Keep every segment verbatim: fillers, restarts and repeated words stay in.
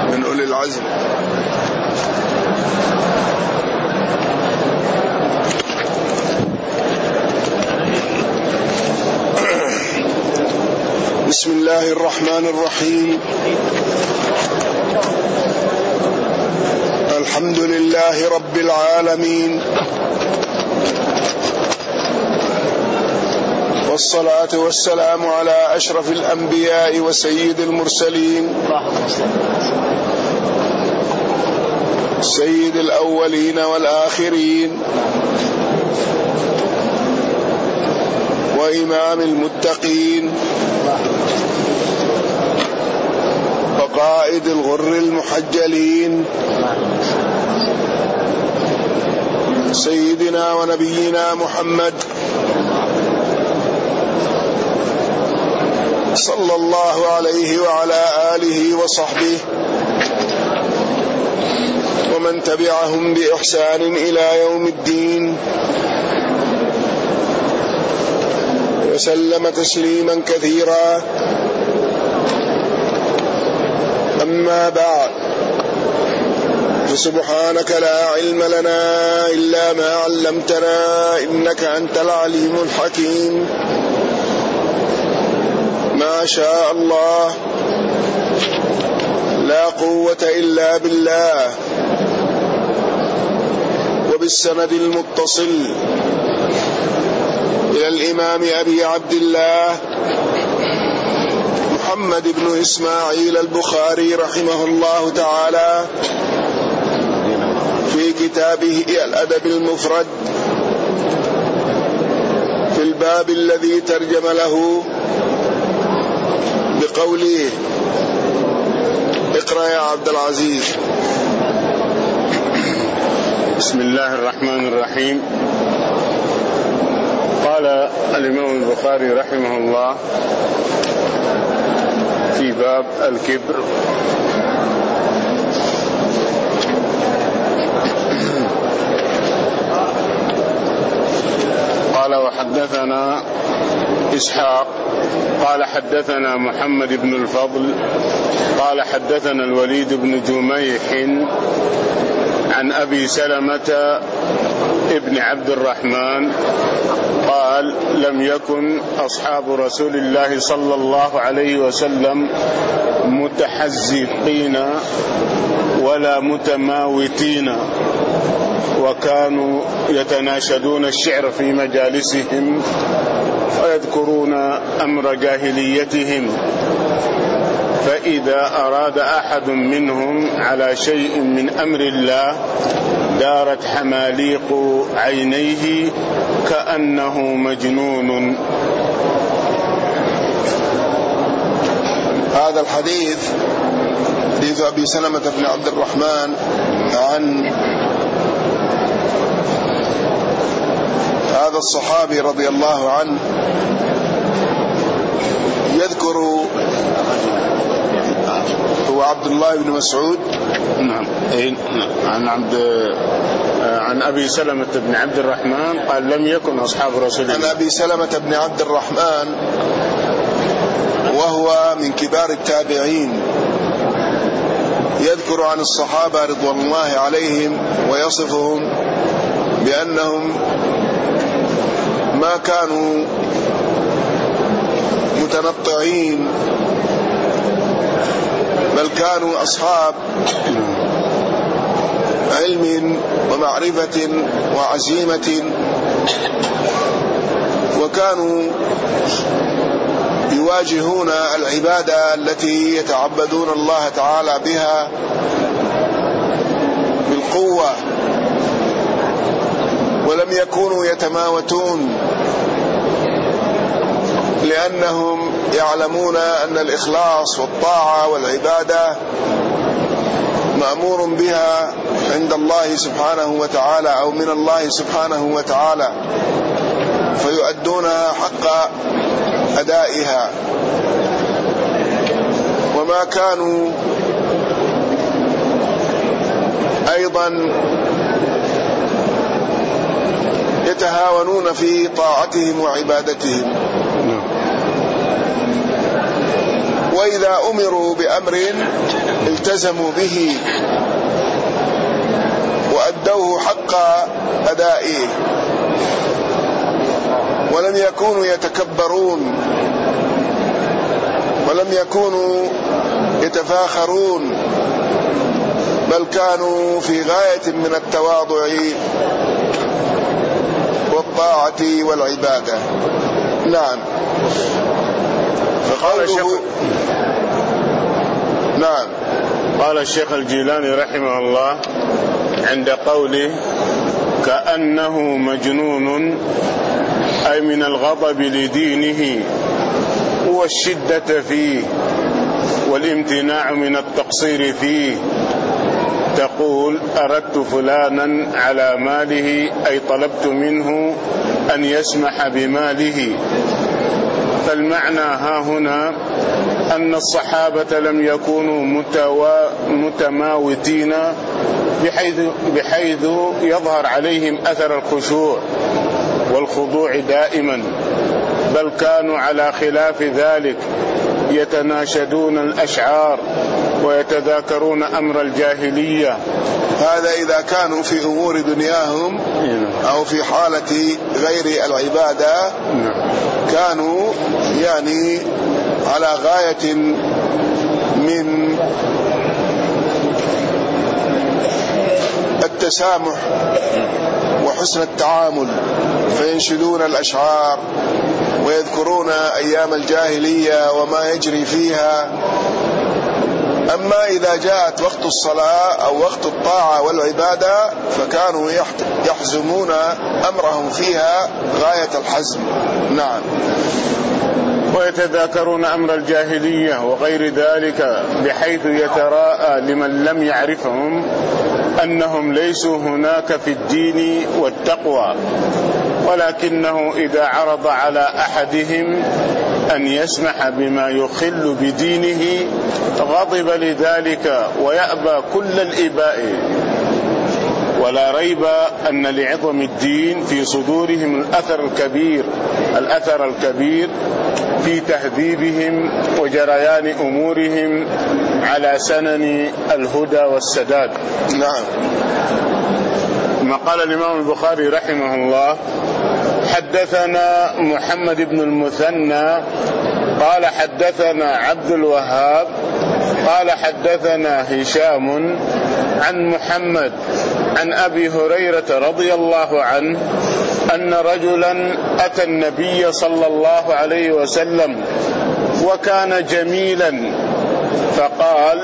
من أولي العزم. بسم الله الرحمن الرحيم. الحمد لله رب العالمين، والصلاة والسلام على أشرف الأنبياء وسيد المرسلين، سيد الأولين والآخرين، وإمام المتقين، وقائد الغر المحجلين، سيدنا ونبينا محمد صلى الله عليه وعلى آله وصحبه ومن تبعهم بإحسان إلى يوم الدين، وسلم تسليما كثيرا. أما بعد، فسبحانك لا علم لنا إلا ما علمتنا إنك أنت العليم الحكيم. ما شاء الله، لا قوة إلا بالله. وبالسند المتصل إلى الإمام أبي عبد الله محمد بن إسماعيل البخاري رحمه الله تعالى في كتابه الأدب المفرد في الباب الذي ترجم له بقوله: اقرأ يا عبد العزيز. بسم الله الرحمن الرحيم. قال الإمام البخاري رحمه الله في باب الكبر: قال وحدثنا إسحاق قال حدثنا محمد بن الفضل قال حدثنا الوليد بن جميح عن أبي سلمة ابن عبد الرحمن قال: لم يكن أصحاب رسول الله صلى الله عليه وسلم متحزقين ولا متماوتين، وكانوا يتناشدون الشعر في مجالسهم ويذكرون أمر جاهليتهم، فإذا أراد أحد منهم على شيء من أمر الله دارت حماليق عينيه كأنه مجنون. هذا الحديث حديث أبي سلمة بن عبد الرحمن عن هذا الصحابي رضي الله عنه، يذكر هو عبد الله بن مسعود. نعم. عن عبد عن أبي سلمة بن عبد الرحمن قال: لم يكن أصحاب رسول الله. عن أبي سلمة بن عبد الرحمن، وهو من كبار التابعين، يذكر عن الصحابة رضوان الله عليهم ويصفهم بأنهم ما كانوا متنطعين، بل كانوا أصحاب علم ومعرفة وعزيمة، وكانوا يواجهون العبادة التي يتعبدون الله تعالى بها بالقوة، ولم يكونوا يتماوتون، لأنهم يعلمون أن الإخلاص والطاعة والعبادة مأمور بها عند الله سبحانه وتعالى أو من الله سبحانه وتعالى، فيؤدونها حق أدائها. وما كانوا أيضا يتهاونون في طاعتهم وعبادتهم، وإذا أمروا بأمر التزموا به وأدوه حق أدائه، ولم يكونوا يتكبرون ولم يكونوا يتفاخرون، بل كانوا في غاية من التواضع والطاعة والعبادة. نعم. فقال الشيخ نعم قال الشيخ الجيلاني رحمه الله عند قوله كأنه مجنون، أي من الغضب لدينه والشدة فيه والامتناع من التقصير فيه، تقول أردت فلانا على ماله، أي طلبت منه أن يسمح بماله. فالمعنى ها هنا أن الصحابة لم يكونوا متماوتين بحيث, بحيث يظهر عليهم أثر الخشوع والخضوع دائما، بل كانوا على خلاف ذلك يتناشدون الأشعار ويتذاكرون أمر الجاهلية. هذا إذا كانوا في أمور دنياهم أو في حالة غير العبادة كانوا يعني على غاية من التسامح وحسن التعامل، فينشدون الأشعار ويذكرون أيام الجاهلية وما يجري فيها. أما إذا جاءت وقت الصلاة أو وقت الطاعة والعبادة فكانوا يحزمون أمرهم فيها غاية الحزم. نعم. ويتذاكرون أمر الجاهلية وغير ذلك، بحيث يتراءى لمن لم يعرفهم أنهم ليسوا هناك في الدين والتقوى، ولكنه إذا عرض على أحدهم أن يسمح بما يخل بدينه غضب لذلك ويأبى كل الإباء. ولا ريب أن لعظم الدين في صدورهم الأثر الكبير الأثر الكبير في تهذيبهم وجريان أمورهم على سنن الهدى والسداد. نعم. ما قال الإمام البخاري رحمه الله حدثنا محمد بن المثنى قال حدثنا عبد الوهاب قال حدثنا هشام عن محمد عن أبي هريرة رضي الله عنه أن رجلا أتى النبي صلى الله عليه وسلم وكان جميلا، فقال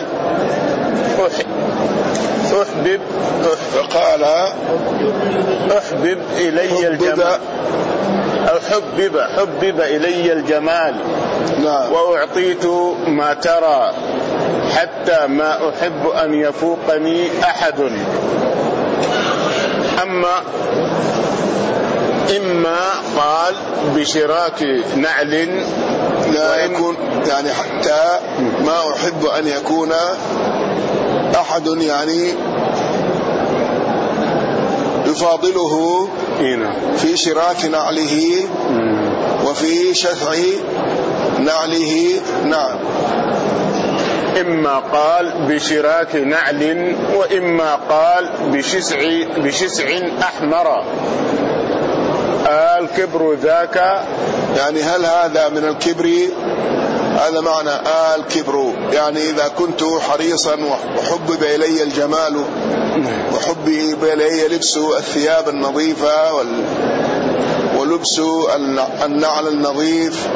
أحبب فقال أحبب إلي الجمال أو حبب حبب إلي الجمال. نعم. وأعطيت ما ترى حتى ما أحب أن يفوقني أحد. أما إما قال بشراك نعل لا يكون يعني حتى ما أحب أن يكون أحد يعني يفاضله في شراك نعله وفي شفع نعله. نعم. إما قال بشراك نعل وإما قال بشسع بشسع أحمر. الكبر ذاك يعني هل هذا من الكبر؟ هذا معنى الكبر، يعني إذا كنت حريصا وحبب إلي الجمال وحبب إلي لبس الثياب النظيفة ولبس النعل النظيف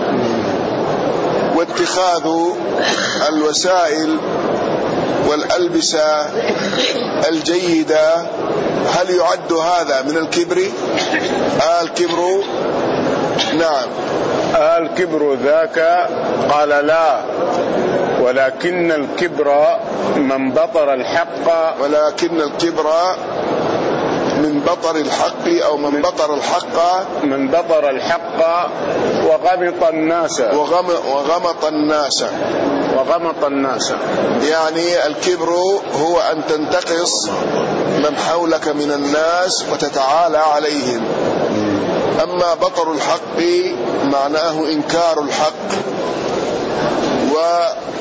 واتخاذ الوسائل والألبسة الجيدة، هل يعد هذا من الكبر؟ الكبر نعم. الكبر ذاك قال لا، ولكن الكبر من بطر الحق ولكن الكبر من بطر الحق أو من بطر الحق من بطر الحق وغمط الناس وغم وغمط الناس وغمط الناس يعني الكبر هو أن تنتقص من حولك من الناس وتتعالى عليهم. أما بطر الحق معناه إنكار الحق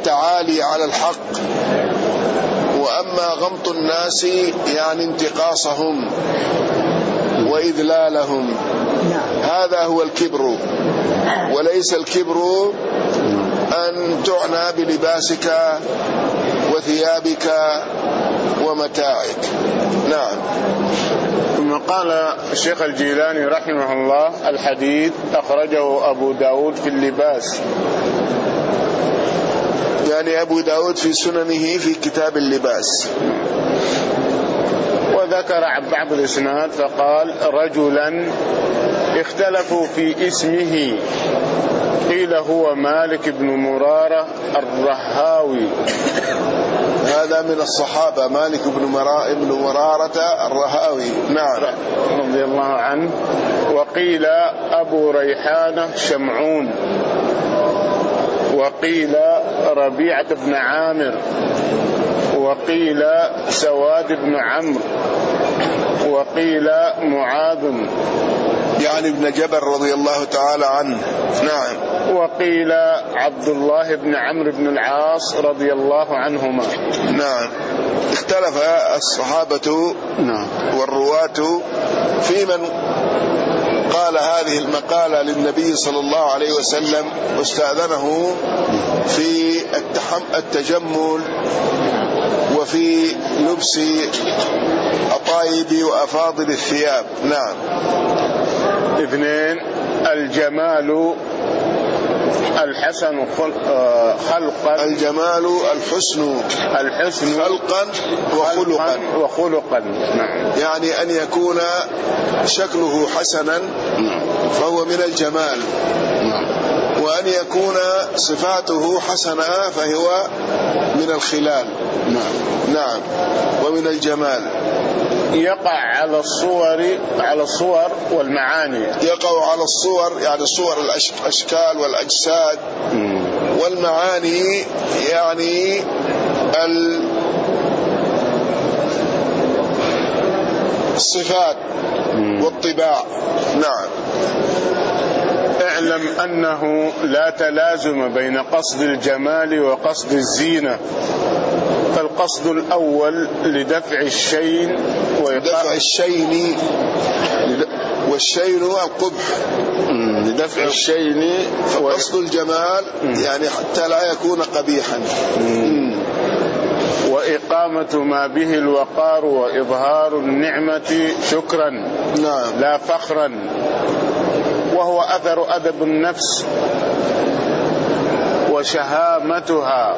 التعالي على الحق، وأما غمط الناس يعني انتقاصهم وإذلالهم، هذا هو الكبر. وليس الكبر أن تعنى بلباسك وثيابك ومتاعك. نعم. ثم قال الشيخ الجيلاني رحمه الله: الحديث أخرجه أبو داود في اللباس، يعني أبو داود في سننه في كتاب اللباس. وذكر عن بعض الإسناد فقال: رجلا اختلفوا في اسمه، قيل هو مالك بن مرارة الرهاوي. هذا من الصحابة، مالك بن مرارة الرهاوي. نعم، رضي الله عنه. وقيل أبو ريحانة شمعون، وقيل ربيعة بن عامر، وقيل سواد بن عمرو، وقيل معاذ يعني ابن جبل رضي الله تعالى عنه. نعم. وقيل عبد الله بن عمرو بن العاص رضي الله عنهما. نعم. اختلف الصحابة نعم والرواة في من قال هذه المقالة للنبي صلى الله عليه وسلم واستأذنه في التجمل وفي لبس أطايب وأفاضل الثياب. نعم. اثنين: الجمال الحسن خلقا. الجمال الحسن الحسن خلقا وخلقا وخلقا. نعم. يعني أن يكون شكله حسنا فهو من الجمال، وأن يكون صفاته حسنة فهو من الخلال. نعم. نعم. ومن الجمال. يقع على الصور على الصور والمعاني. يقع على الصور يعني صور الأشكال والأجساد، والمعاني يعني الصفات والطباع. نعم. اعلم أنه لا تلازم بين قصد الجمال وقصد الزينة، فالقصد الأول لدفع الشين دفع الشين والشين القبح، لدفع الشين. فقصد الجمال يعني حتى لا يكون قبيحا. وإقامة ما به الوقار وإظهار النعمة شكرا نعم لا فخرا، وهو أثر أدب النفس وشهامتها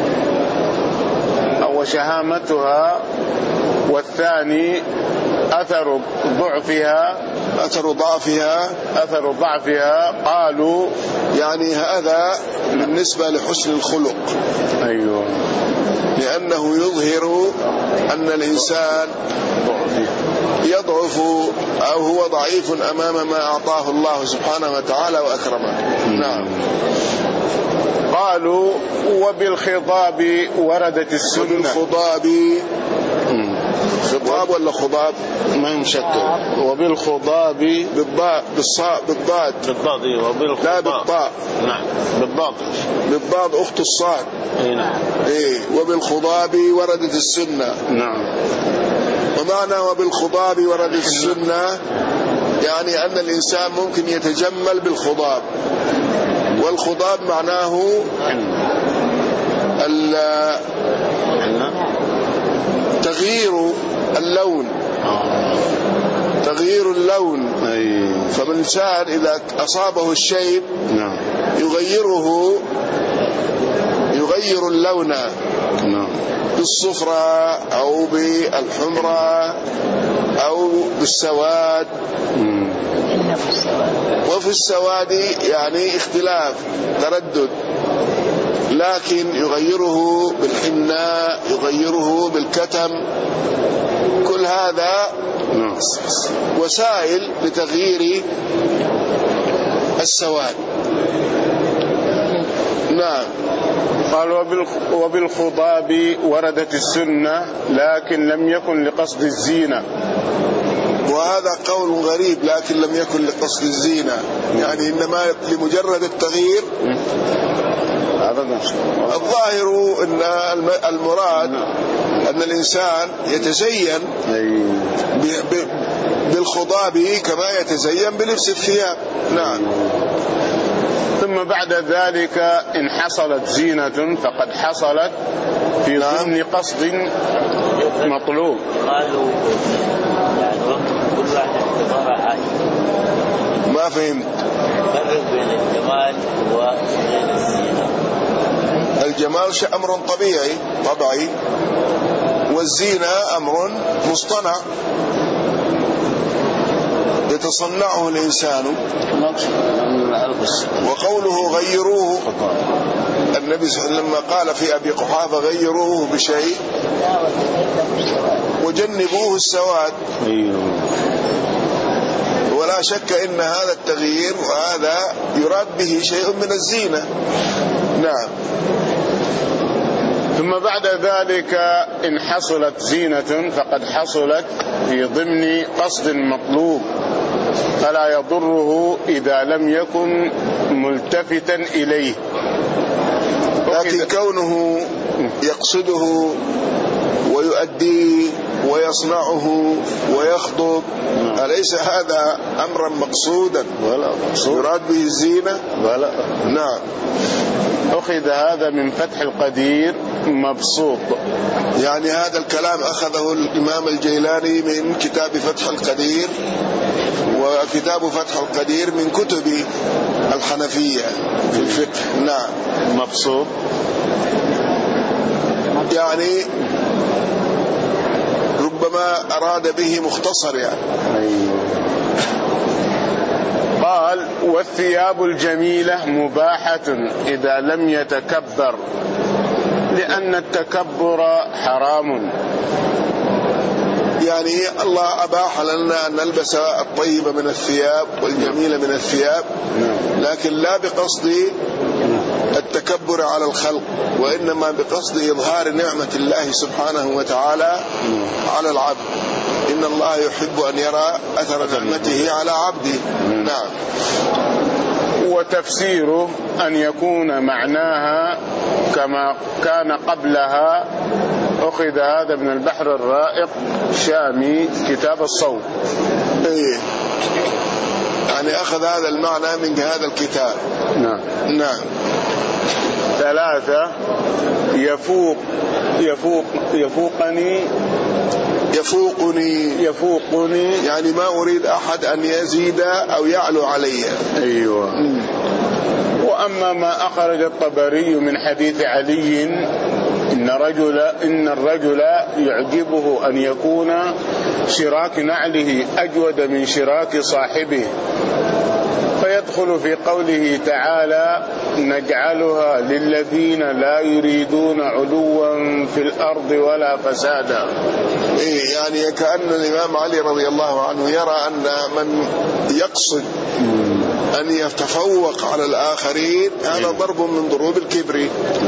أو شهامتها. والثاني أثر ضعفها أثر ضعفها أثر ضعفها قالوا يعني هذا بالنسبة لحسن الخلق. أيوه. لأنه يظهر أن الإنسان يضعف أو هو ضعيف أمام ما أعطاه الله سبحانه وتعالى وأكرمه. نعم. قالوا وبالخضاب وردت السنة. وبالخضاب خضاب ولا خضاب ما يمشكل. وبالخضاب بالضاء بالصاء بالضاد بالضاد. ايوه وبالخضاب لا بالطاء. نعم بالضاد. بالضاد أخت الصاد. اي نعم. ايه وبالخضاب وردت السنة. نعم. ومعنى وبالخضاب وردت السنة يعني أن الإنسان ممكن يتجمل بالخضاب، والخضاب معناه تغيير اللون، تغيير اللون. فالإنسان إذا أصابه الشيب يغيره يغير اللون بالصفرة أو بالحمرة أو بالسواد. وفي السواد يعني اختلاف تردد، لكن يغيره بالحناء يغيره بالكتم. كل هذا وسائل لتغيير السواد. نعم. قال وبالخضاب وردت السنة لكن لم يكن لقصد الزينة. وهذا قول غريب، لكن لم يكن لقصد الزينة، يعني إنما لمجرد التغيير الظاهر أن المراد أن الإنسان يتزين بالخضاب كما يتزين بلبس الثياب. نعم. ثم بعد ذلك إن حصلت زينة فقد حصلت في ضمن قصد مطلوب. قالوا يعني كل واحد اعتبار حاجة. ما فهمت. فرق بين الجمال وبين الزينة. الجمال شيء أمر طبيعي طبيعي، والزينة أمر مصطنع يتصنعه الإنسان. وقوله غيروه، النبي صلى الله عليه وسلم لما قال في أبي قحافة غيروه بشيء وجنبوه السواد، ولا شك إن هذا التغيير وهذا يراد به شيء من الزينة. نعم. ثم بعد ذلك إن حصلت زينة فقد حصلت في ضمن قصد مطلوب، فلا يضره إذا لم يكن ملتفتا إليه. لكن كونه يقصده ويؤديه ويصنعه ويخطب أليس هذا أمرا مقصودا يراد به الزينة؟ ولا. نعم. أخذ هذا من فتح القدير مبسوط، يعني هذا الكلام أخذه الإمام الجيلاني من كتاب فتح القدير، وكتاب فتح القدير من كتب الحنفية في الفقه. نعم. مبسوط يعني ربما أراد به مختصر يعني. قال والثياب الجميلة مباحة إذا لم يتكبر، لأن التكبر حرام. يعني الله أباح لنا أن نلبس الطيب من الثياب والجميل من الثياب، لكن لا بقصد التكبر على الخلق، وإنما بقصد إظهار نعمة الله سبحانه وتعالى على العبد. إن الله يحب أن يرى أثر نعمته على عبده. نعم. وتفسيره أن يكون معناها كما كان قبلها. أخذ هذا من البحر الرائق شامي كتاب الصوم. إيه يعني أخذ هذا المعنى من هذا الكتاب. نعم. نعم. ثلاثة يفوق يفوق يفوقني يفوقني يفوقني يعني ما أريد أحد أن يزيد أو يعلو علي. أيوة. م. وأما ما أخرج الطبري من حديث علي إن رجل إن الرجل يعجبه أن يكون شراك نعله أجود من شراك صاحبه، فيدخل في قوله تعالى نجعلها للذين لا يريدون علوا في الأرض ولا فسادا. إيه يعني كأن الإمام علي رضي الله عنه يرى أن من يقصد أن يتفوق على الآخرين هذا ضرب من ضروب الكبر،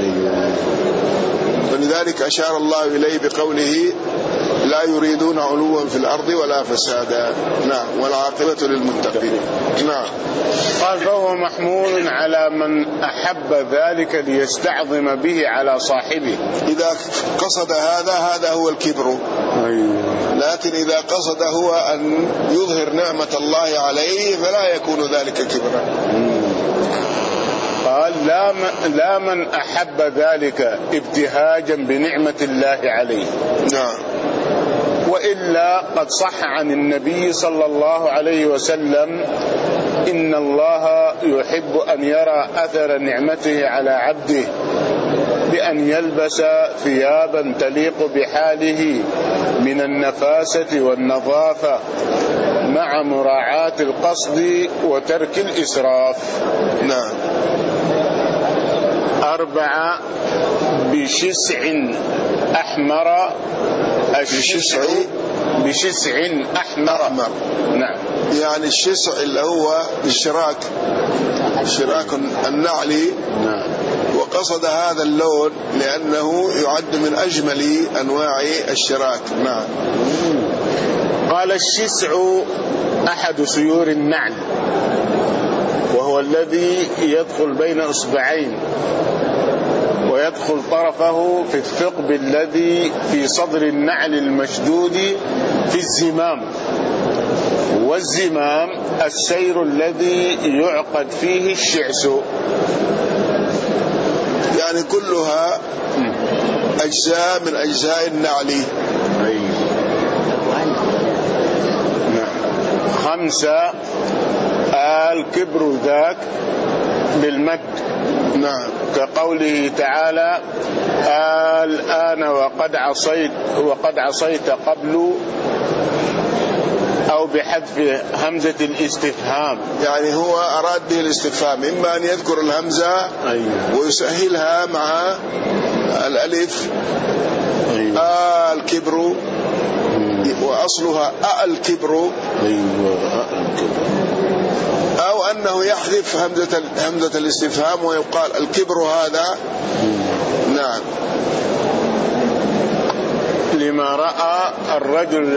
ولذلك أشار الله إليه بقوله لا يريدون علوا في الأرض ولا فسادا. نعم. والعاقبة للمتقين. نعم. قال فهو محمول على من أحب ذلك ليستعظم به على صاحبه. إذا قصد هذا هذا هو الكبر. لكن إذا قصد هو أن يظهر نعمة الله عليه فلا يكون ذلك كبرا. قال لا لا من أحب ذلك ابتهاجا بنعمة الله عليه. نعم. وإلا قد صح عن النبي صلى الله عليه وسلم إن الله يحب أن يرى أثر نعمته على عبده بأن يلبس ثيابا تليق بحاله من النفاسة والنظافة مع مراعاة القصد وترك الإسراف. نعم. أربعة بشسع أحمر. الشسع بشسع أحمر. أحمر. نعم. يعني الشسع اللي هو الشراك الشراك النعلي. نعم. وقصد هذا اللون لأنه يعد من أجمل أنواع الشراك. نعم. قال الشسع أحد سيور النعل، وهو الذي يدخل بين إصبعين ويدخل طرفه في الثقب الذي في صدر النعل المشدود في الزمام، والزمام السير الذي يعقد فيه الشعس. يعني كلها أجزاء من أجزاء النعل. خمسة الكبر ذاك بالمد. نعم. كقوله تعالى الآن وقد عصيت وقد عصيت قبل، أو بحذف همزة الاستفهام. يعني هو أراد به الاستفهام، إما أن يذكر الهمزة أيوة. ويسهلها مع الألف أيوة. آه الكبر، وأصلها آه الكبر أيوة. أو أنه يحذف همزة همزة الاستفهام ويقال الكبر هذا. نعم. لما رأى الرجل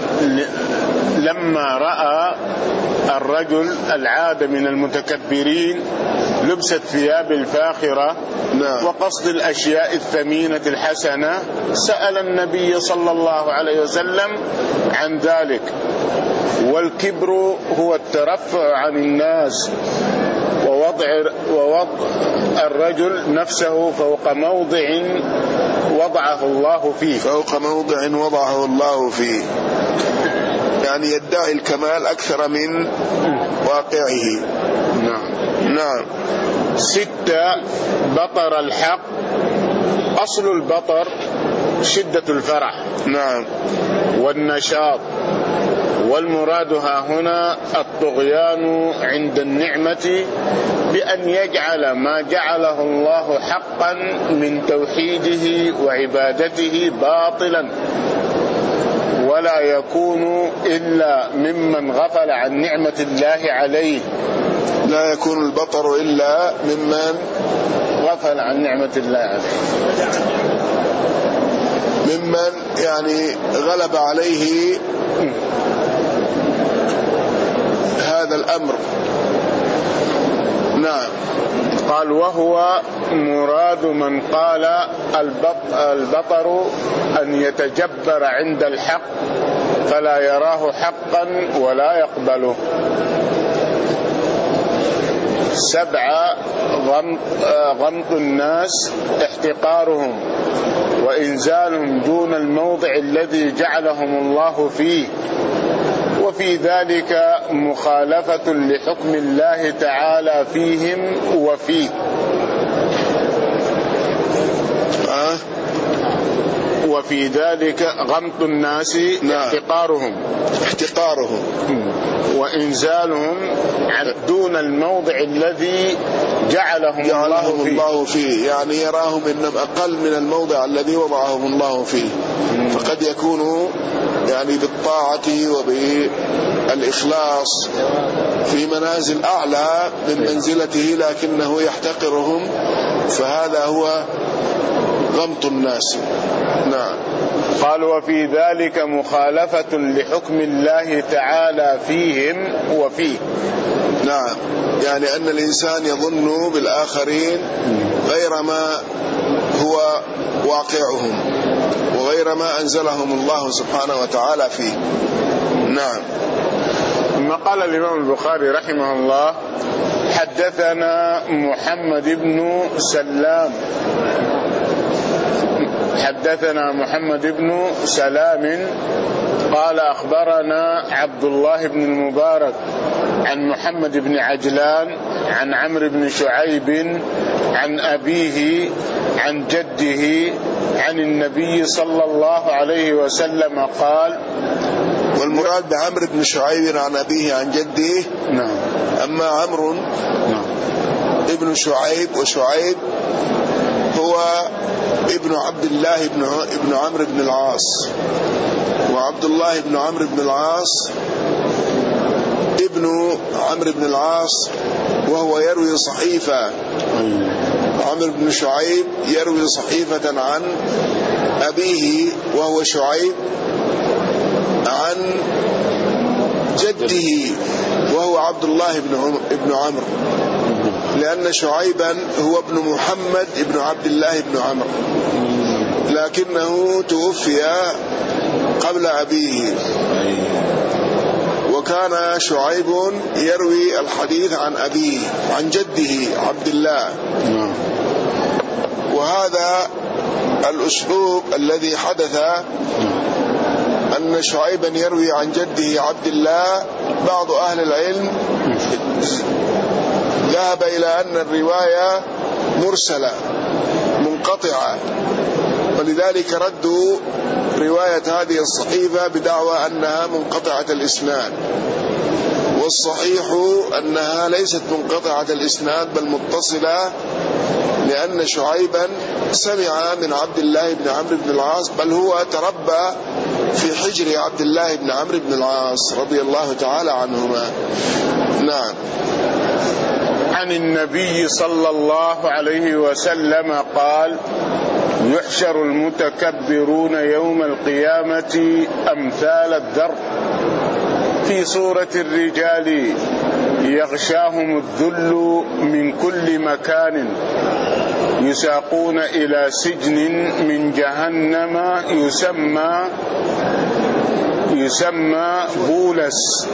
لما رأى الرجل العاد من المتكبرين لبس الثياب الفاخرة نعم. وقصد الأشياء الثمينة الحسنة، سأل النبي صلى الله عليه وسلم عن ذلك. والكبر هو الترفع عن الناس ووضع, ووضع الرجل نفسه فوق موضع وضعه الله فيه فوق موضع وضعه الله فيه، يعني يدعي الكمال أكثر من واقعه. نعم. نعم. ستة بطر الحق. أصل البطر شدة الفرح نعم والنشاط، والمراد ها هنا الطغيان عند النعمة بأن يجعل ما جعله الله حقا من توحيده وعبادته باطلا، ولا يكون إلا ممن غفل عن نعمة الله عليه. لا يكون البطر إلا ممن غفل عن نعمة الله عليه، ممن يعني غلب عليه هذا الأمر. نعم. قال وهو مراد من قال البطر أن يتجبر عند الحق فلا يراه حقا ولا يقبله. سبعة غمط الناس احتقارهم وإنزالهم دون الموضع الذي جعلهم الله فيه، وفي ذلك مخالفة لحكم الله تعالى فيهم وفيه. أه؟ وفي ذلك غمط الناس احتقارهم احتقارهم وإنزالهم دون الموضع الذي جعلهم, جعلهم الله, الله فيه. فيه، يعني يراهم إنهم أقل من الموضع الذي وضعهم الله فيه. فقد يكونوا يعني بالطاعة وبالإخلاص في منازل أعلى من منزلته، لكنه يحتقرهم، فهذا هو غمط الناس. نعم. قال وفي ذلك مخالفة لحكم الله تعالى فيهم وفيه. نعم، يعني أن الإنسان يظن بالآخرين غير ما هو واقعهم وغير ما أنزلهم الله سبحانه وتعالى فيه. نعم. ثم قال الإمام البخاري رحمه الله حدثنا محمد بن سلام حدثنا محمد بن سلام قال أخبرنا عبد الله بن المبارك عن محمد بن عجلان عن عمرو بن شعيب عن أبيه عن جده عن النبي صلى الله عليه وسلم قال. والمراد بعمرو بن شعيب عن أبيه عن جده. نعم. أما عمرو نعم. ابن شعيب، وشعيب هو ابن عبد الله بن ابن عمرو بن العاص، وعبد الله بن عمرو بن العاص ابن عمرو بن العاص وهو يروي صحيفة. عمرو بن شعيب يروي صحيفة عن أبيه وهو شعيب عن جده وهو عبد الله بن ابن عمرو، لأن شعيبا هو ابن محمد ابن عبد الله بن عمرو، لكنه توفي قبل أبيه، وكان شعيب يروي الحديث عن أبيه عن جده عبد الله. وهذا الأسلوب الذي حدث أن شعيبا يروي عن جده عبد الله، بعض أهل العلم ذهب إلى أن الرواية مرسلة منقطعة، ولذلك ردوا رواية هذه الصحيفة بدعوى أنها منقطعة الإسناد، والصحيح أنها ليست منقطعة الإسناد بل متصلة، لأن شعيبا سمع من عبد الله بن عمرو بن العاص، بل هو تربى في حجر عبد الله بن عمرو بن العاص رضي الله تعالى عنهما. نعم. عن النبي صلى الله عليه وسلم قال: يحشر المتكبرون يوم القيامة أمثال الذر في صورة الرجال يغشاهم الذل من كل مكان، يساقون إلى سجن من جهنم يسمى يسمى بولس،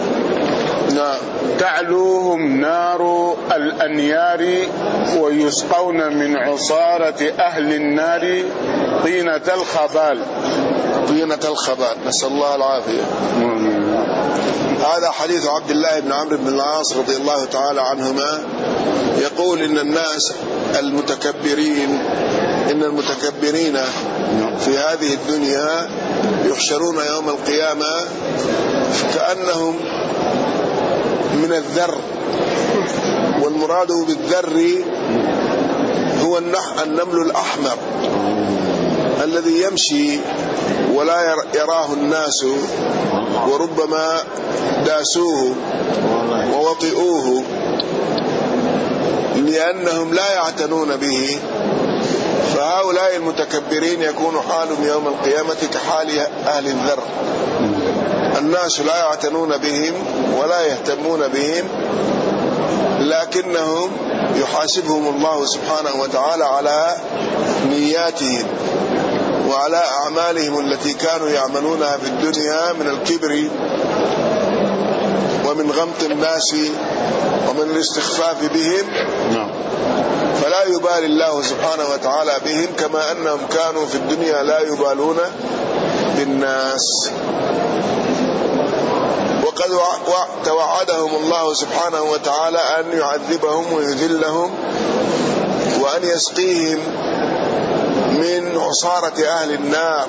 تعلوهم نار الأنيار، ويسقون من عصارة أهل النار طينة الخبال. طينة الخبال، نسأل الله العافية. هذا حديث عبد الله بن عمرو بن العاص رضي الله تعالى عنهما، يقول إن الناس المتكبرين إن المتكبرين في هذه الدنيا يحشرون يوم القيامة كأنهم من الذر، والمراد بالذر هو النمل الأحمر الذي يمشي ولا يراه الناس، وربما داسوه ووطئوه لأنهم لا يعتنون به. فهؤلاء المتكبرين يكون حالهم يوم القيامة كحال أهل الذر، الناس لا يعتنون بهم ولا يهتمون بهم، لكنهم يحاسبهم الله سبحانه وتعالى على نياتهم وعلى أعمالهم التي كانوا يعملونها في الدنيا من الكبر ومن غمط الناس ومن الاستخفاف بهم، فلا يبالي الله سبحانه وتعالى بهم، كما أنهم كانوا في الدنيا لا يبالون بالناس. وقد توعدهم الله سبحانه وتعالى أن يعذبهم ويذلهم وأن يسقيهم من عصارة أهل النار،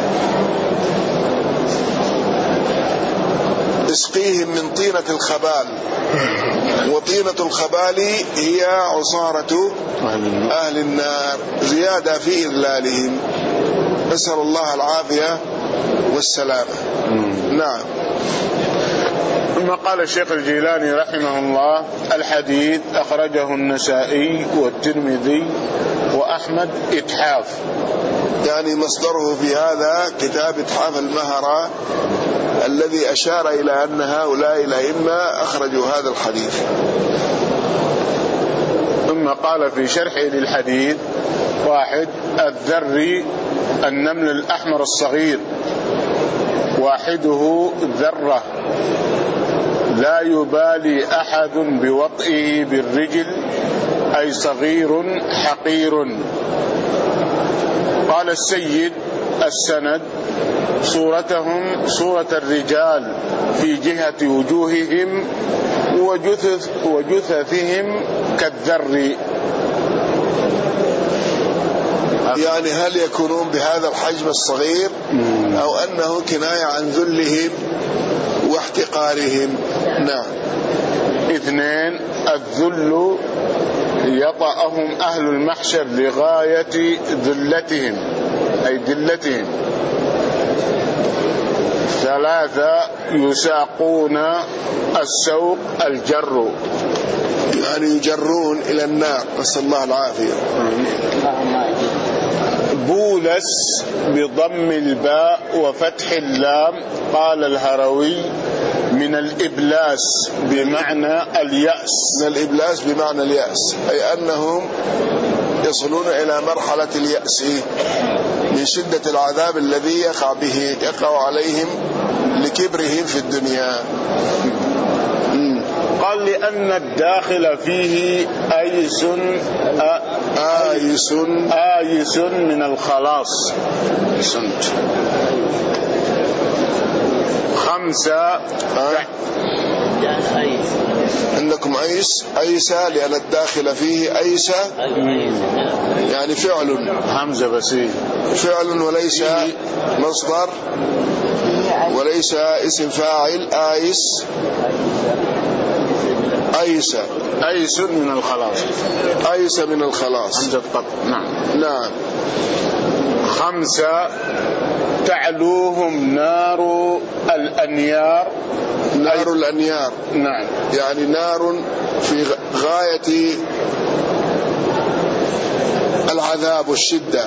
يسقيهم من طينة الخبال، وطينة الخبال هي عصارة أهل النار زيادة في إذلالهم، نسأل الله العافية والسلامة. نعم. ثم قال الشيخ الجيلاني رحمه الله: الحديث أخرجه النسائي والترمذي وأحمد إتحاف، يعني مصدره في هذا كتاب إتحاف المهرة الذي أشار إلى أن هؤلاء الأئمة أخرجوا هذا الحديث. ثم قال في شرحه للحديث: واحد، الذري النمل الأحمر الصغير، واحده ذرة، لا يبالي أحد بوطئه بالرجل، أي صغير حقير. قال السيد: السند صورتهم صورة الرجال في جهة وجوههم وجثث وجثثهم كالذر. يعني هل يكونون بهذا الحجم الصغير أو أنه كناية عن ذلهم واحتقارهم؟ نعم. اثنين، الذل يطأهم أهل المحشر لغاية ذلتهم أي ذلتهم. ثلاثة، يساقون السوق الجر، يعني يجرون إلى النار، نسأل الله العافية. بولس بضم الباء وفتح اللام. قال الهروي: من الإبلاس بمعنى اليأس. من الإبلاس بمعنى اليأس، أي أنهم يصلون إلى مرحلة اليأس من شدة العذاب الذي يقع به يقع عليهم لكبرهم في الدنيا. قال لأن الداخل فيه آيس آيس آيس من الخلاص. سنت خمسة آه. عندكم أيس أيس لأن الداخل فيه أيس يعني فعل همزة بسيط فعل وليس مصدر وليس اسم فاعل. آيس أيس أيس من الخلاص أيس من الخلاص همزة قط. نعم نعم. خمسة تعلوهم نار الأنيار. نار الأنيار نعم يعني نار في غاية العذاب والشدة،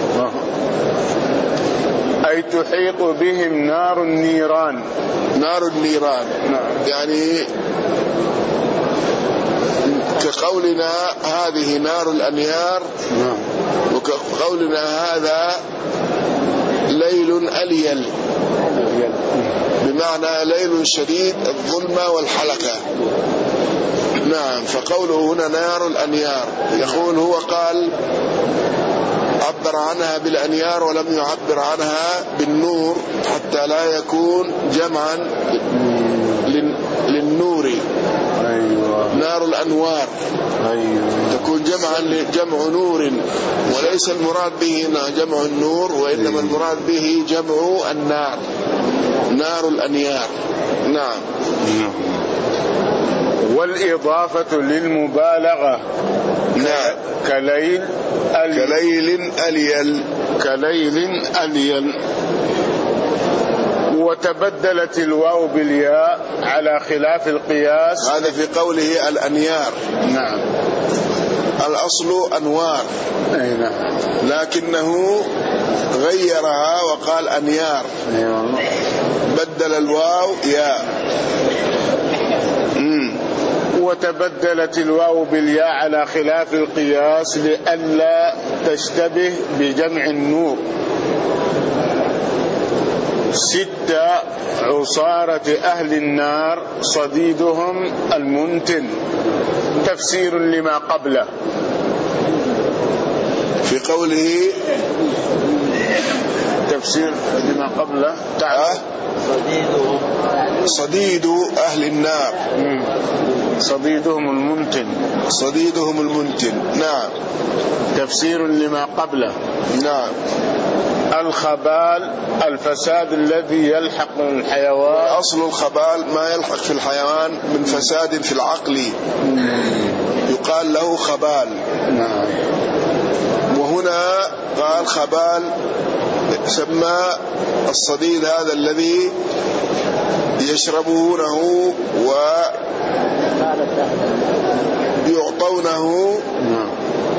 أي تحيط بهم نار النيران. نار النيران نعم. يعني كقولنا هذه نار الأنيار نعم. وكقولنا هذا ليل أليل بمعنى ليل شديد الظلمة والحلقة. نعم. فقوله هنا نار الأنيار يقول هو قال عبر عنها بالأنيار ولم يعبر عنها بالنور حتى لا يكون جمعا للنور. أيوة. نار الأنوار أيوة. تكون جمعا لجمع نور، وليس المراد به جمع النور وإنما المراد به جمع النار. نار الأنيار. نعم. والإضافة للمبالغة. نعم. كليل أليل. كليل أليل كليل أليل. وتبدلت الواو بالياء على خلاف القياس. هذا في قوله الأنيار. نعم. الأصل أنوار. أي نعم. لكنه غيرها وقال أنيار. أيوة. بدل الواو ياء. مم. وتبدلت الواو بالياء على خلاف القياس لئلا تشتبه بجمع النور. ستة عصارة أهل النار صديدهم المنتن. تفسير لما قبله. في قوله تفسير لما قبله تعالى صديد أهل النار. مم. صديدهم المنتن. صديدهم المنتن. نعم. تفسير لما قبله. نعم. الخبال الفساد الذي يلحق الحيوان. أصل الخبال ما يلحق في الحيوان من فساد في العقل يقال له خبال. نعم. وهنا قال خبال سمى الصديد هذا الذي يشربونه ويعطونه. نعم.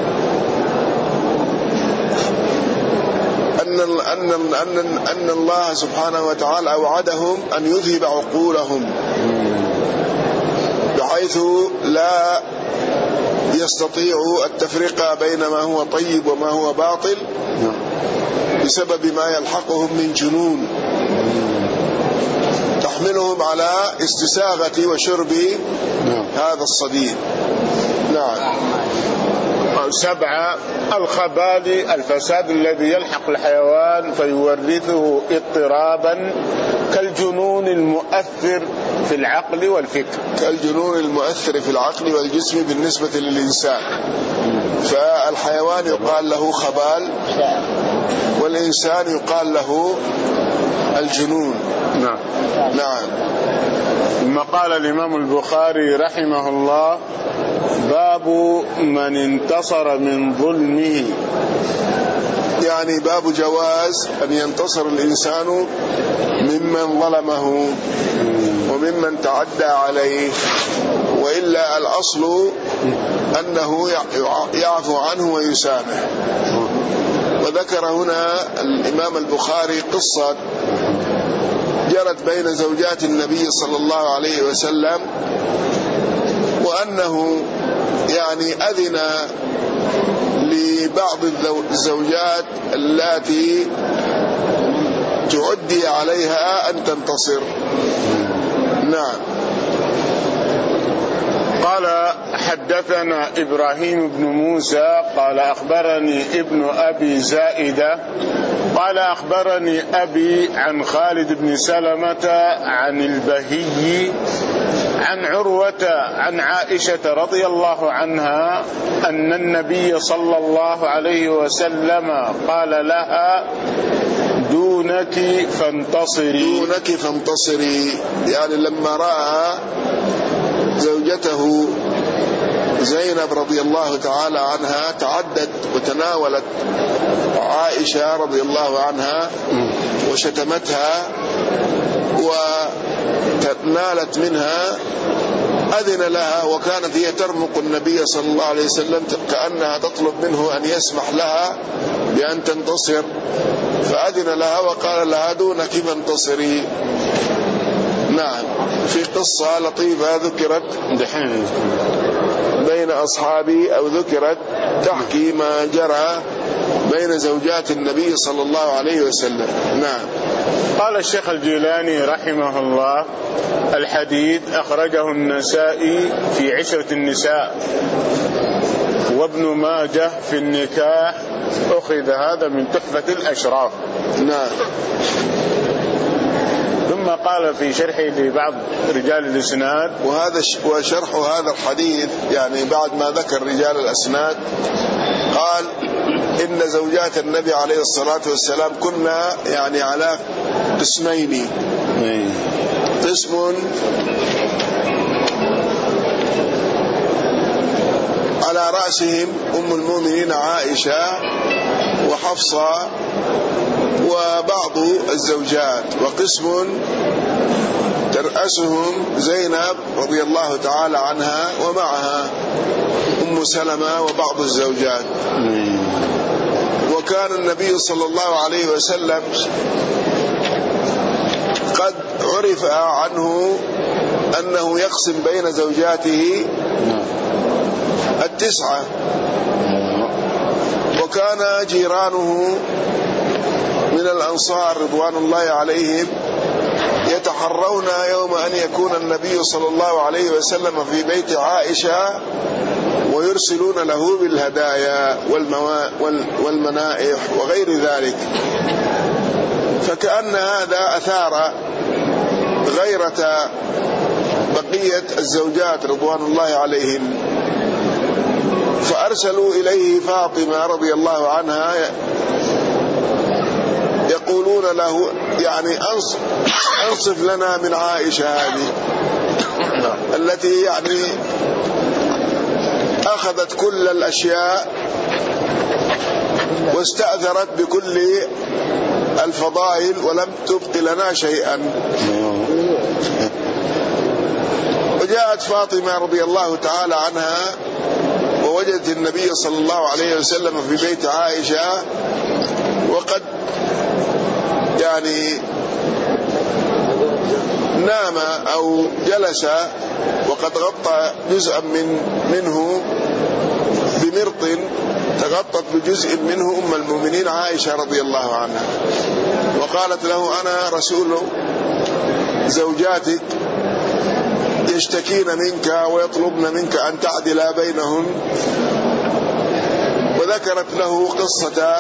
أن أن أن أن الله سبحانه وتعالى أوعدهم أن يذهب عقولهم بحيث لا يستطيعوا التفرقة بين ما هو طيب وما هو باطل بسبب ما يلحقهم من جنون تحملهم على استساغة وشرب هذا الصديد. نعم. سبعة الخبال الفساد الذي يلحق الحيوان فيورثه اضطرابا كالجنون المؤثر في العقل والفكر. كالجنون المؤثر في العقل والجسم بالنسبة للإنسان. فالحيوان يقال له خبال والإنسان يقال له الجنون. نعم. نعم. ثم قال الإمام البخاري رحمه الله باب من انتصر من ظلمه. يعني باب جواز أن ينتصر الإنسان ممن ظلمه وممن تعدى عليه، وإلا الأصل أنه يعفو عنه ويسامح. وذكر هنا الإمام البخاري قصة جرت بين زوجات النبي صلى الله عليه وسلم، وأنه يعني أذن لبعض الزوجات التي تعدي عليها أن تنتصر. نعم. قال حدثنا إبراهيم بن موسى قال أخبرني ابن أبي زائدة قال أخبرني أبي عن خالد بن سلمة عن البهي عن عروة عن عائشة رضي الله عنها أن النبي صلى الله عليه وسلم قال لها دونك فانتصري. دونك فانتصري، يعني لما رأى زوجته زينب رضي الله تعالى عنها تعدت وتناولت عائشة رضي الله عنها وشتمتها ونالت منها، أذن لها، وكانت هي ترمق النبي صلى الله عليه وسلم كأنها تطلب منه أن يسمح لها بأن تنتصر، فأذن لها وقال لها دونك فانتصري. نعم. في قصة لطيفة ذكرت دحين بين أصحابي أو ذكرت تحكي ما جرى بين زوجات النبي صلى الله عليه وسلم. نعم. قال الشيخ الجيلاني رحمه الله الحديث أخرجه النسائي في عشرة النساء وابن ماجه في النكاح، أخذ هذا من تحفة الأشراف. نعم. ثم قال في شرحه لبعض رجال الإسناد، وهذا وشرح هذا الحديث يعني بعد ما ذكر رجال الأسناد قال إن زوجات النبي عليه الصلاة والسلام كنا يعني على قسمين. قسم على رأسهم أم المؤمنين عائشة وحفصة وبعض الزوجات، وقسم ترأسهم زينب رضي الله تعالى عنها ومعها أم سلمة وبعض الزوجات. وكان النبي صلى الله عليه وسلم قد عرف عنه أنه يقسم بين زوجاته التسعة، وكان جيرانه من الأنصار رضوان الله عليهم يتحرون يوم أن يكون النبي صلى الله عليه وسلم في بيت عائشة ويرسلون له بالهدايا والمنائح وغير ذلك، فكأن هذا أثار غيرة بقية الزوجات رضوان الله عليهم، فأرسلوا إليه فاطمة رضي الله عنها يقولون له يعني أنصف, أنصف لنا من عائشة هذه التي يعني أخذت كل الأشياء واستأثرت بكل الفضائل ولم تبق لنا شيئا. وجاءت فاطمة رضي الله تعالى عنها ووجدت النبي صلى الله عليه وسلم في بيت عائشة وقد يعني نام أو جلس وقد غطى جزءا من منه بمرط، تغطت بجزء منه أم المؤمنين عائشة رضي الله عنها، وقالت له أنا رسول زوجاتك يشتكين منك ويطلبن منك أن تعدل بينهم، وذكرت له قصة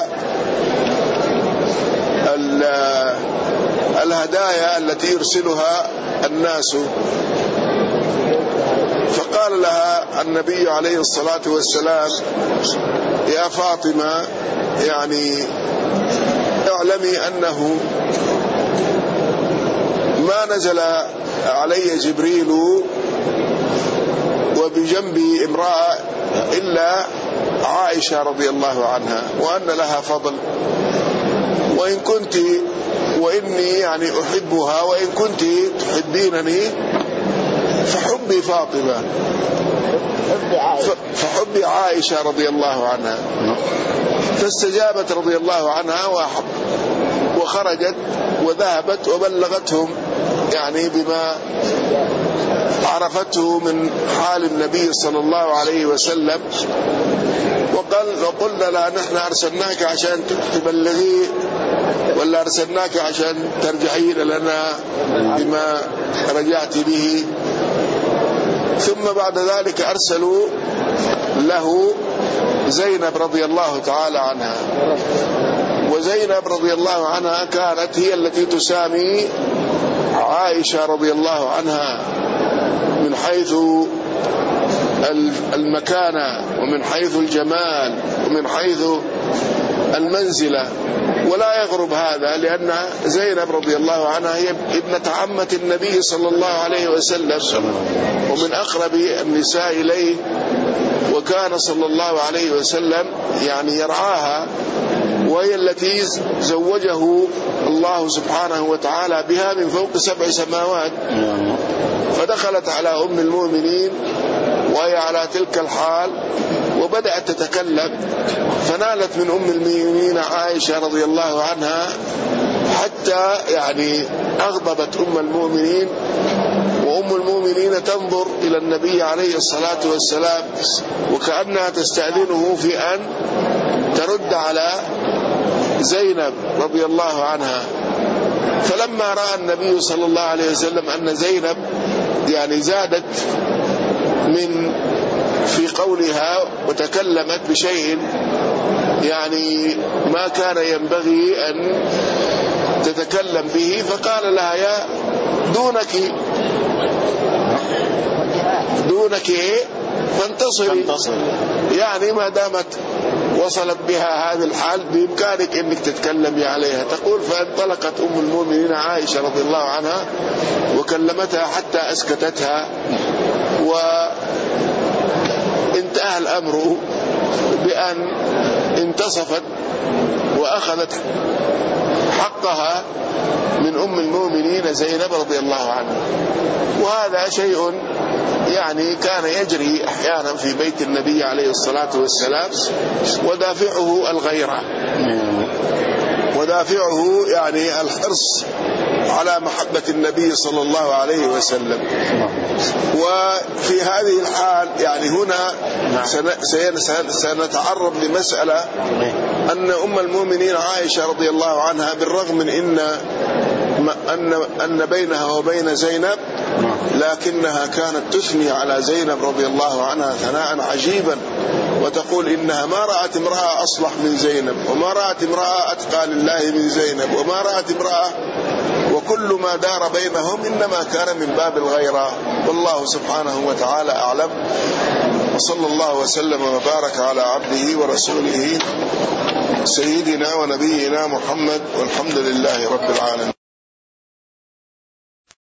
الهدايا التي يرسلها الناس. فقال لها النبي عليه الصلاة والسلام يا فاطمة يعني اعلمي أنه ما نزل علي جبريل وبجنبي امرأة إلا عائشة رضي الله عنها، وأن لها فضل، وإن كنت وإني يعني أحبها وإن كنت تحبينني فحبي فاطمة فحبي عائشة رضي الله عنها. فاستجابت رضي الله عنها وأحب وخرجت وذهبت وبلغتهم يعني بما عرفته من حال النبي صلى الله عليه وسلم، وقال وقلنا لها نحن أرسلناك عشان تبلغي ولا أرسلناك عشان ترجعين لنا بما رجعت به؟ ثم بعد ذلك أرسلوا له زينب رضي الله تعالى عنها، وزينب رضي الله عنها كانت هي التي تسامي عائشة رضي الله عنها من حيث المكانة ومن حيث الجمال ومن حيث المنزلة، ولا يغرب هذا، لأن زينب رضي الله عنها هي ابنة عمة النبي صلى الله عليه وسلم ومن أقرب النساء إليه، وكان صلى الله عليه وسلم يعني يرعاها، وهي التي زوجه الله سبحانه وتعالى بها من فوق سبع سماوات. فدخلت على أم المؤمنين وهي على تلك الحال وبدأت تتكلم، فنالت من أم المؤمنين عائشة رضي الله عنها حتى يعني أغضبت أم المؤمنين، وأم المؤمنين تنظر إلى النبي عليه الصلاة والسلام وكأنها تستأذنه في أن ترد على زينب رضي الله عنها. فلما رأى النبي صلى الله عليه وسلم أن زينب يعني زادت من في قولها وتكلمت بشيء يعني ما كان ينبغي أن تتكلم به، فقال لها يا دونك دونك إيه فانتصري، يعني ما دامت وصلت بها هذه الحال بإمكانك أنك تتكلمي عليها. تقول فانطلقت أم المؤمنين عائشة رضي الله عنها وكلمتها حتى أسكتتها، وانتهى الأمر بأن انتصفت وأخذت حقها من أم المؤمنين زينب رضي الله عنها. وهذا شيء يعني كان يجري أحيانا في بيت النبي عليه الصلاة والسلام، ودافعه الغيرة، ودافعه يعني الحرص على محبة النبي صلى الله عليه وسلم. وفي هذه الحال يعني هنا سنتعرض لمسألة أن أم المؤمنين عائشة رضي الله عنها بالرغم من إن أن أن بينها وبين زينب، لكنها كانت تثني على زينب رضي الله عنها ثناء عجيبا، وتقول إنها ما رأت امرأة أصلح من زينب، وما رأت امرأة أتقى لله من زينب، وما رأت امرأة، وكل ما دار بينهم إنما كان من باب الغيرة. والله سبحانه وتعالى أعلم، وصلى الله وسلم وبارك على عبده ورسوله سيدنا ونبينا محمد، والحمد لله رب العالمين.